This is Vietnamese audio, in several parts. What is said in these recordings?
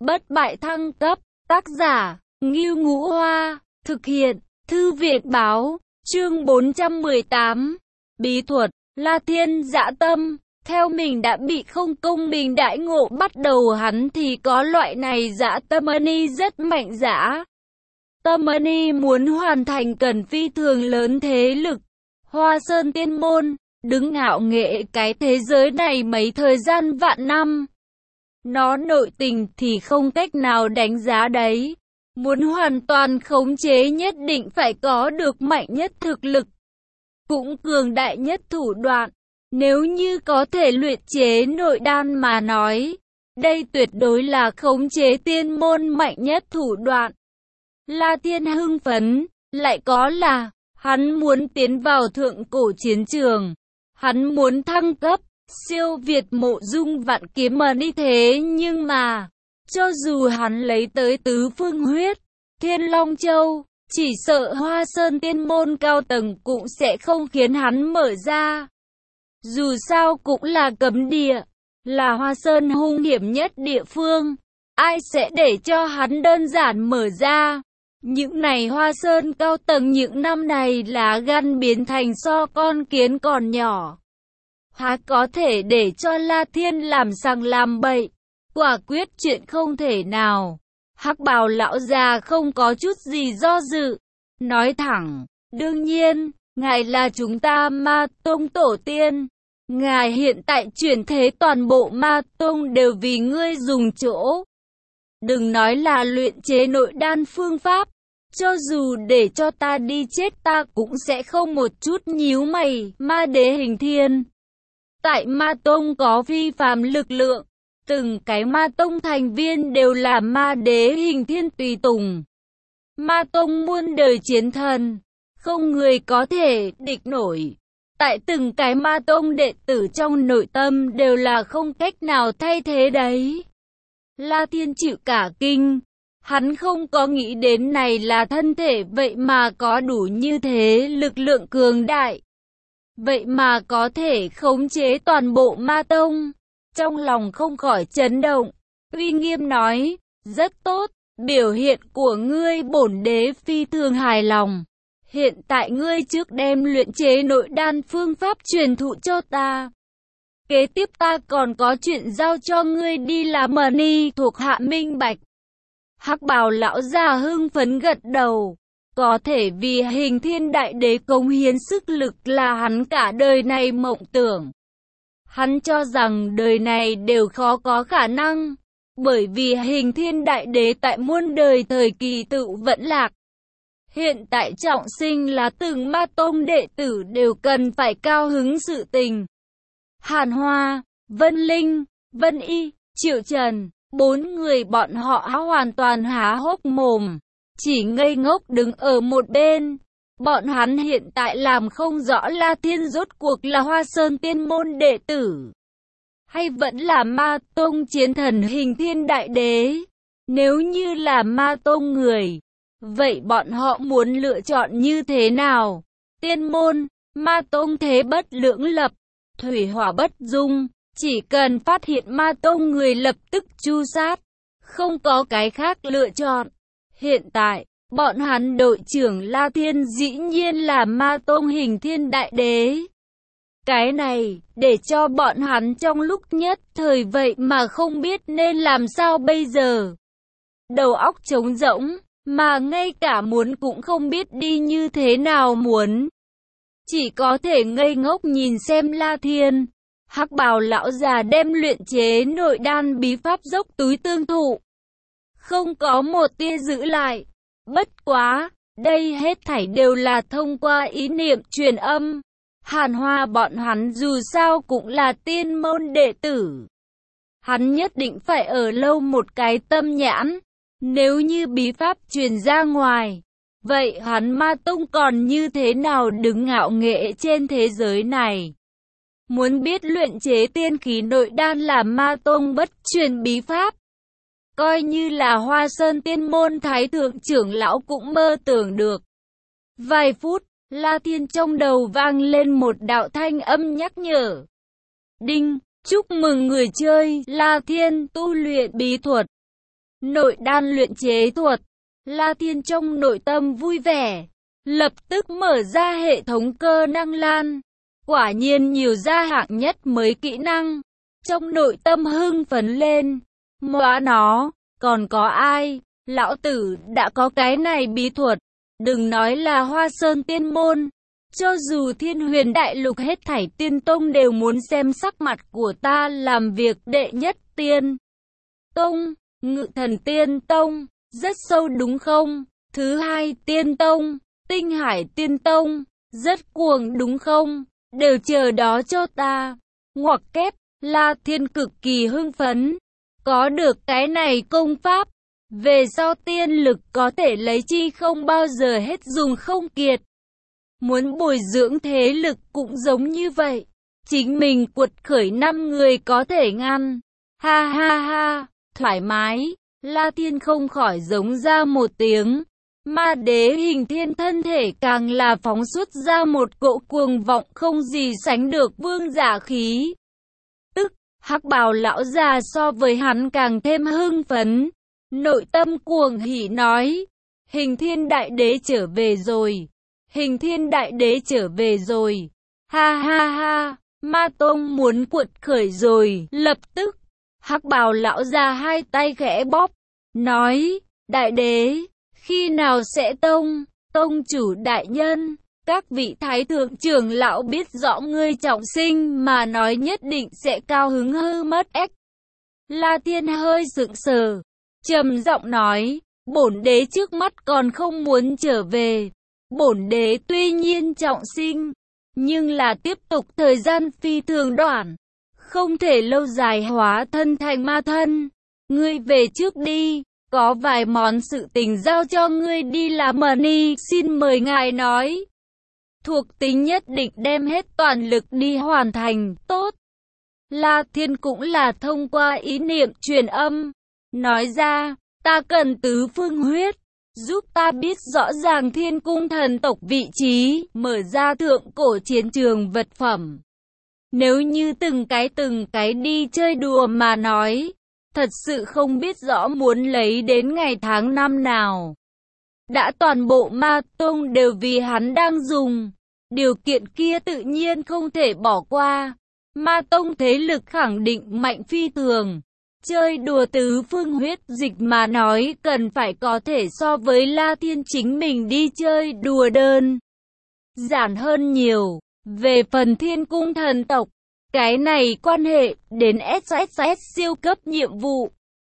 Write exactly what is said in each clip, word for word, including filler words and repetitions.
bất bại thăng cấp, tác giả, Ngưu Ngũ Hoa, thực hiện, Thư viện báo, chương bốn trăm mười tám, bí thuật, La Thiên dã tâm, theo mình đã bị không công bình đãi ngộ bắt đầu hắn thì có loại này dã tâm ni rất mạnh dã. Tâm ni muốn hoàn thành cần phi thường lớn thế lực, Hoa Sơn Tiên Môn, đứng ngạo nghệ cái thế giới này mấy thời gian vạn năm. Nó nội tình thì không cách nào đánh giá đấy. Muốn hoàn toàn khống chế nhất định phải có được mạnh nhất thực lực, cũng cường đại nhất thủ đoạn. Nếu như có thể luyện chế nội đan mà nói, đây tuyệt đối là khống chế tiên môn mạnh nhất thủ đoạn. La Thiên hưng phấn, lại có là, hắn muốn tiến vào thượng cổ chiến trường. Hắn muốn thăng cấp, siêu việt Mộ Dung vạn kiếm mà đi thế nhưng mà, cho dù hắn lấy tới tứ phương huyết, Thiên Long Châu, chỉ sợ Hoa Sơn Tiên Môn cao tầng cũng sẽ không khiến hắn mở ra. Dù sao cũng là cấm địa, là Hoa Sơn hung hiểm nhất địa phương, ai sẽ để cho hắn đơn giản mở ra. Những này Hoa Sơn cao tầng những năm này là gan biến thành so con kiến còn nhỏ. Há có thể để cho La Thiên làm sằng làm bậy, quả quyết chuyện không thể nào. Hắc bào lão già không có chút gì do dự, nói thẳng, đương nhiên, ngài là chúng ta Ma Tông tổ tiên. Ngài hiện tại chuyển thế toàn bộ Ma Tông đều vì ngươi dùng chỗ. Đừng nói là luyện chế nội đan phương pháp, cho dù để cho ta đi chết ta cũng sẽ không một chút nhíu mày. Ma đế hình thiên, tại Ma Tông có phi phàm lực lượng, từng cái Ma Tông thành viên đều là Ma đế hình thiên tùy tùng. Ma Tông muôn đời chiến thần, không người có thể địch nổi. Tại từng cái Ma Tông đệ tử trong nội tâm đều là không cách nào thay thế đấy. La Thiên chịu cả kinh, hắn không có nghĩ đến này là thân thể vậy mà có đủ như thế lực lượng cường đại. Vậy mà có thể khống chế toàn bộ Ma Tông. Trong lòng không khỏi chấn động, uy nghiêm nói, rất tốt, biểu hiện của ngươi bổn đế phi thường hài lòng. Hiện tại ngươi trước đem luyện chế nội đan phương pháp truyền thụ cho ta. Kế tiếp ta còn có chuyện giao cho ngươi đi làm mờ ni thuộc hạ minh bạch. Hắc bào lão già hưng phấn gật đầu. Có thể vì hình thiên đại đế cống hiến sức lực là hắn cả đời này mộng tưởng. Hắn cho rằng đời này đều khó có khả năng, bởi vì hình thiên đại đế tại muôn đời thời kỳ tự vẫn lạc. Hiện tại trọng sinh là từng Ma Tông đệ tử đều cần phải cao hứng sự tình. Hàn Hoa, Vân Linh, Vân Y, Triệu Trần, bốn người bọn họ hoàn toàn há hốc mồm, chỉ ngây ngốc đứng ở một bên. Bọn hắn hiện tại làm không rõ La Thiên rốt cuộc là Hoa Sơn Tiên Môn đệ tử, hay vẫn là Ma Tông chiến thần hình thiên đại đế. Nếu như là Ma Tông người, vậy bọn họ muốn lựa chọn như thế nào? Tiên Môn, Ma Tông thế bất lưỡng lập, thủy hỏa bất dung, chỉ cần phát hiện Ma Tông người lập tức tru sát, không có cái khác lựa chọn. Hiện tại, bọn hắn đội trưởng La Thiên dĩ nhiên là Ma Tông hình thiên đại đế. Cái này, để cho bọn hắn trong lúc nhất thời vậy mà không biết nên làm sao bây giờ. Đầu óc trống rỗng, mà ngay cả muốn cũng không biết đi như thế nào muốn. Chỉ có thể ngây ngốc nhìn xem La Thiên. Hắc bào lão già đem luyện chế nội đan bí pháp dốc túi tương thụ, không có một tia giữ lại. Bất quá, đây hết thảy đều là thông qua ý niệm truyền âm. Hàn Hoa bọn hắn dù sao cũng là tiên môn đệ tử. Hắn nhất định phải ở lâu một cái tâm nhãn. Nếu như bí pháp truyền ra ngoài, vậy hắn Ma Tông còn như thế nào đứng ngạo nghệ trên thế giới này? Muốn biết luyện chế tiên khí nội đan là Ma Tông bất truyền bí pháp, coi như là Hoa Sơn Tiên Môn thái thượng trưởng lão cũng mơ tưởng được. Vài phút, La Thiên trong đầu vang lên một đạo thanh âm nhắc nhở. Đinh, chúc mừng người chơi La Thiên tu luyện bí thuật nội đan luyện chế thuật. La Thiên trong nội tâm vui vẻ, lập tức mở ra hệ thống cơ năng lan. Quả nhiên nhiều ra hạng nhất mới kỹ năng. Trong nội tâm hưng phấn lên. Móa nó, còn có ai? Lão tử đã có cái này bí thuật. Đừng nói là Hoa Sơn tiên môn. Cho dù Thiên Huyền Đại Lục hết thảy tiên tông đều muốn xem sắc mặt của ta làm việc đệ nhất tiên tông, Ngự Thần Tiên Tông, rất sâu đúng không? Thứ hai Tiên Tông, Tinh Hải Tiên Tông, rất cuồng đúng không? Đều chờ đó cho ta. Ngoặc kép, La Thiên cực kỳ hưng phấn. Có được cái này công pháp, về sau tiên lực có thể lấy chi không bao giờ hết dùng không kiệt. Muốn bồi dưỡng thế lực cũng giống như vậy. Chính mình quật khởi năm người có thể ngăn. Ha ha ha, thoải mái. La Thiên không khỏi giống ra một tiếng. Ma đế hình thiên thân thể càng là phóng xuất ra một cỗ cuồng vọng không gì sánh được vương giả khí. Tức, hắc bào lão già so với hắn càng thêm hưng phấn. Nội tâm cuồng hỉ nói. Hình thiên đại đế trở về rồi. Hình thiên đại đế trở về rồi. Ha ha ha, Ma Tông muốn cuột khởi rồi. Lập tức, hắc bào lão già hai tay khẽ bóp. Nói, đại đế, khi nào sẽ tông, tông chủ đại nhân, các vị thái thượng trưởng lão biết rõ ngươi trọng sinh mà nói nhất định sẽ cao hứng hư mất ếch. La Thiên hơi sững sờ, trầm giọng nói, bổn đế trước mắt còn không muốn trở về. Bổn đế tuy nhiên trọng sinh, nhưng là tiếp tục thời gian phi thường đoạn, không thể lâu dài hóa thân thành ma thân. Ngươi về trước đi. Có vài món sự tình giao cho ngươi đi làm mờ ni, xin mời ngài nói. Thuộc tính nhất định đem hết toàn lực đi hoàn thành, tốt. La Thiên cũng là thông qua ý niệm truyền âm, nói ra, ta cần tứ phương huyết, giúp ta biết rõ ràng Thiên Cung thần tộc vị trí, mở ra thượng cổ chiến trường vật phẩm. Nếu như từng cái từng cái đi chơi đùa mà nói, thật sự không biết rõ muốn lấy đến ngày tháng năm nào. Đã toàn bộ Ma Tông đều vì hắn đang dùng. Điều kiện kia tự nhiên không thể bỏ qua. Ma Tông thế lực khẳng định mạnh phi thường. Chơi đùa tứ phương huyết dịch mà nói cần phải có thể so với La Thiên chính mình đi chơi đùa đơn giản hơn nhiều. Về phần Thiên Cung thần tộc, cái này quan hệ đến ét ét ét siêu cấp nhiệm vụ.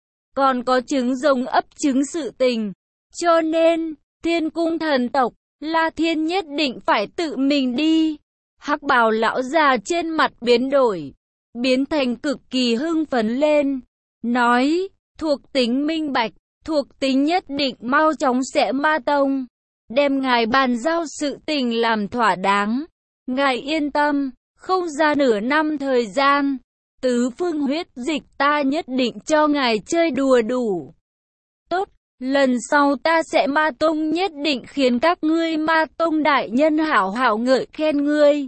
Còn có trứng rồng ấp trứng sự tình. Cho nên, Thiên Cung thần tộc, La Thiên nhất định phải tự mình đi. Hắc bào lão già trên mặt biến đổi, biến thành cực kỳ hưng phấn lên. Nói, thuộc tính minh bạch, thuộc tính nhất định mau chóng sẽ Ma Tông. Đem ngài bàn giao sự tình làm thỏa đáng. Ngài yên tâm. Không ra nửa năm thời gian, tứ phương huyết dịch ta nhất định cho ngài chơi đùa đủ. Tốt, lần sau ta sẽ Ma Tông nhất định khiến các ngươi Ma Tông đại nhân hảo hảo ngợi khen ngươi.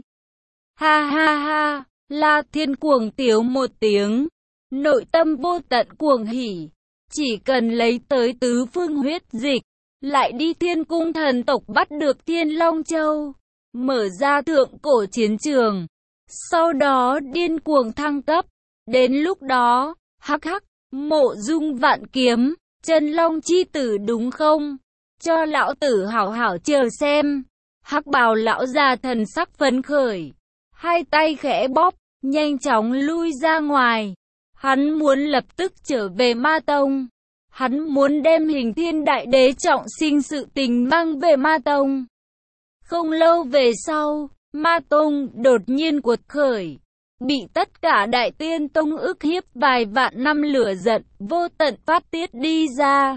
Ha ha ha, La Thiên cuồng tiếu một tiếng, nội tâm vô tận cuồng hỉ. Chỉ cần lấy tới tứ phương huyết dịch, lại đi Thiên Cung thần tộc bắt được Thiên Long Châu, mở ra thượng cổ chiến trường. Sau đó điên cuồng thăng cấp. Đến lúc đó, hắc hắc, mộ dung vạn kiếm, chân long chi tử đúng không? Cho lão tử hảo hảo chờ xem. Hắc bào lão già thần sắc phấn khởi. Hai tay khẽ bóp, nhanh chóng lui ra ngoài. Hắn muốn lập tức trở về Ma Tông. Hắn muốn đem hình thiên đại đế trọng sinh sự tình mang về Ma Tông. Không lâu về sau, Ma Tông đột nhiên cuột khởi, bị tất cả đại tiên tông ức hiếp vài vạn năm lửa giận, vô tận phát tiết đi ra.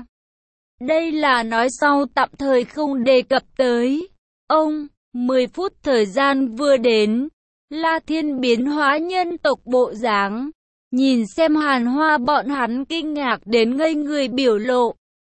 Đây là nói sau tạm thời không đề cập tới. Ông, mười phút thời gian vừa đến, La Thiên biến hóa nhân tộc bộ dáng, nhìn xem Hàn Hoa bọn hắn kinh ngạc đến ngây người biểu lộ.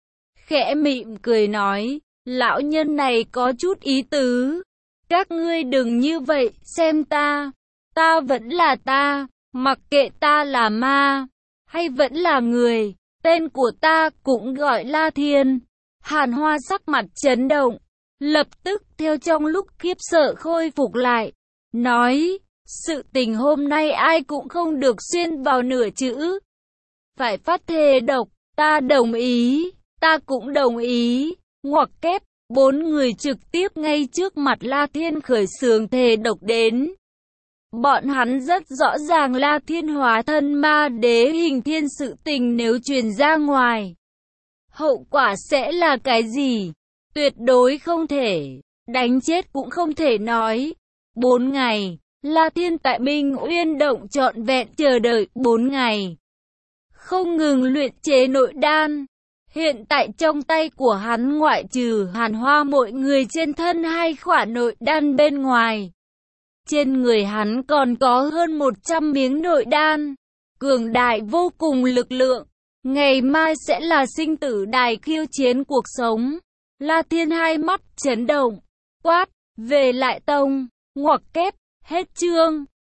Khẽ mỉm cười nói, lão nhân này có chút ý tứ. Các ngươi đừng như vậy, xem ta, ta vẫn là ta, mặc kệ ta là ma, hay vẫn là người, tên của ta cũng gọi La Thiên. Hàn Hoa sắc mặt chấn động, lập tức theo trong lúc khiếp sợ khôi phục lại, nói, sự tình hôm nay ai cũng không được xuyên vào nửa chữ. Phải phát thề độc, ta đồng ý, ta cũng đồng ý, ngoặc kép, bốn người trực tiếp ngay trước mặt La Thiên khởi xướng thề độc đến. Bọn hắn rất rõ ràng La Thiên hóa thân ma đế hình thiên sự tình nếu truyền ra ngoài, hậu quả sẽ là cái gì? Tuyệt đối không thể, đánh chết cũng không thể nói. Bốn ngày, La Thiên tại Minh Uyên Động trọn vẹn chờ đợi bốn ngày, không ngừng luyện chế nội đan. Hiện tại trong tay của hắn ngoại trừ Hàn Hoa mọi người trên thân hai khỏa nội đan bên ngoài, trên người hắn còn có hơn một trăm miếng nội đan, cường đại vô cùng lực lượng. Ngày mai sẽ là sinh tử đài khiêu chiến cuộc sống. La Thiên hai mắt chấn động, quát, về lại tông, ngoặc kép, hết chương.